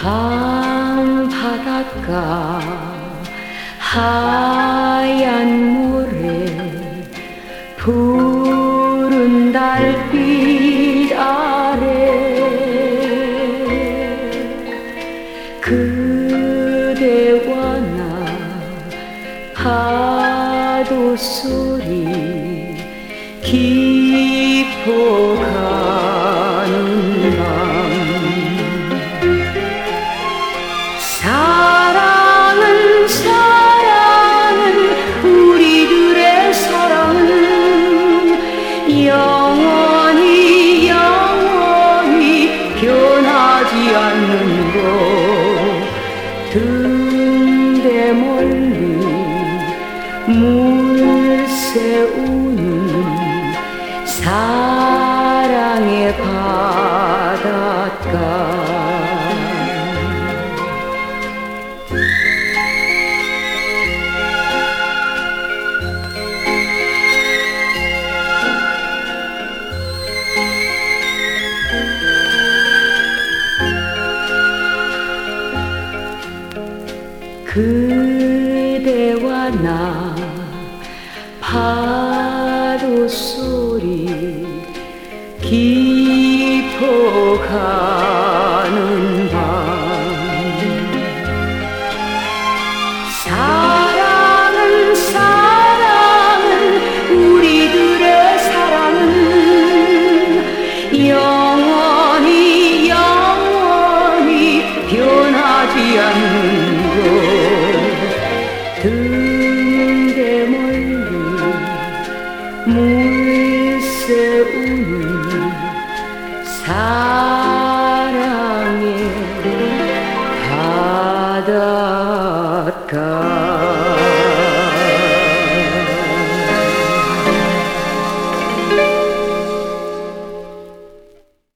밤바닷가 하얀 모래 푸른 달빛 아래 그대와 나 파도 소리 깊어가는 밤 사랑은 우리들의 사랑은 영원히 변하지 않는 것 등대 멀리 물새 우는 사랑의 바닷가 그대와 나 파도 소리 깊어가는 밤 사랑은 우리들의 사랑은 영원히 변하지 않는 등대 멀리 물새 우는 사랑의 바닷가